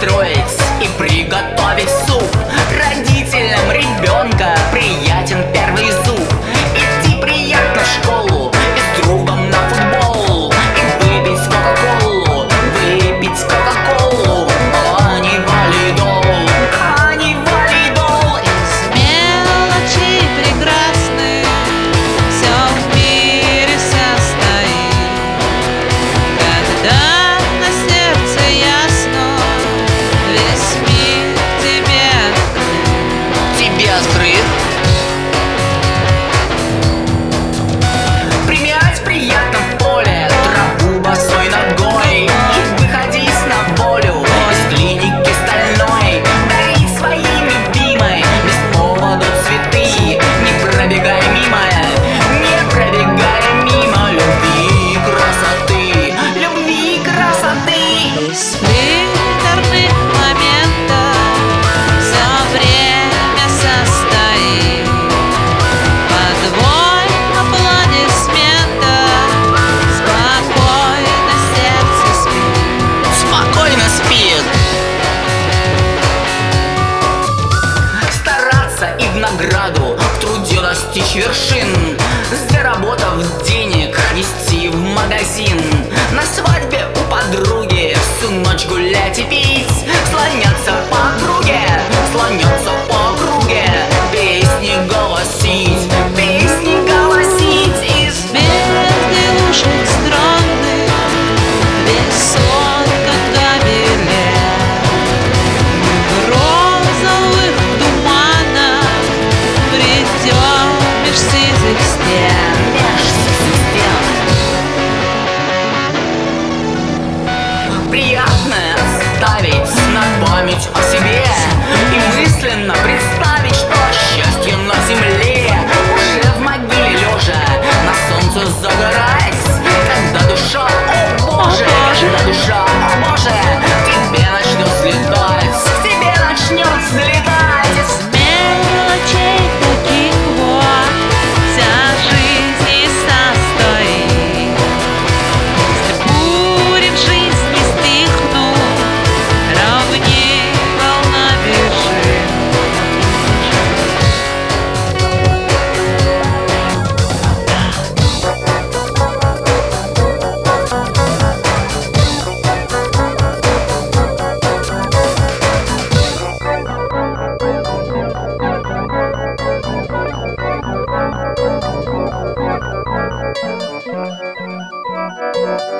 построить и приготовить суп. Родителям ребенка приятен первый зуб. Идти приятно в школу и с другом на футбол, и выпить кока-колу, выпить кока-колу. А не валидол, а не валидол. Из мелочей прекрасных все в мире состоит. Когда на сердце ясно, весь мир тебе открыт. Тебе открыт. Применять приятно в поле траву босой ногой и выходить на волю из клиники стальной. Дарить своей любимой без повода цветы. Не пробегай мимо, не пробегай мимо любви и красоты, любви и красоты. Из приторных моментов все время состоит. Подвой аплодисментов спокойно сердце спит. Спокойно спит. Стараться и в награду в труде достичь вершин. Заработав денег, нести в магазин. На свадьбе у подруги всю ночь гулять и пить. Слоняться по округе, слоняться по округе. Песни голосить, песни голосить из Безделушек странных, весот, как гобелен. В розовых туманах придем меж сизых стен. Приятно оставить на память о себе и мысленно представить, что счастье на земле уже в могиле лежа на солнце загорать. Когда душа, о боже, когда душа, о боже, тебе начнет взлетать, тебе начнет взлетать. Из мелочей таких вот вся жизнь и состоит. Если бури в жизни стихнут, равней волна бежит. Thank you.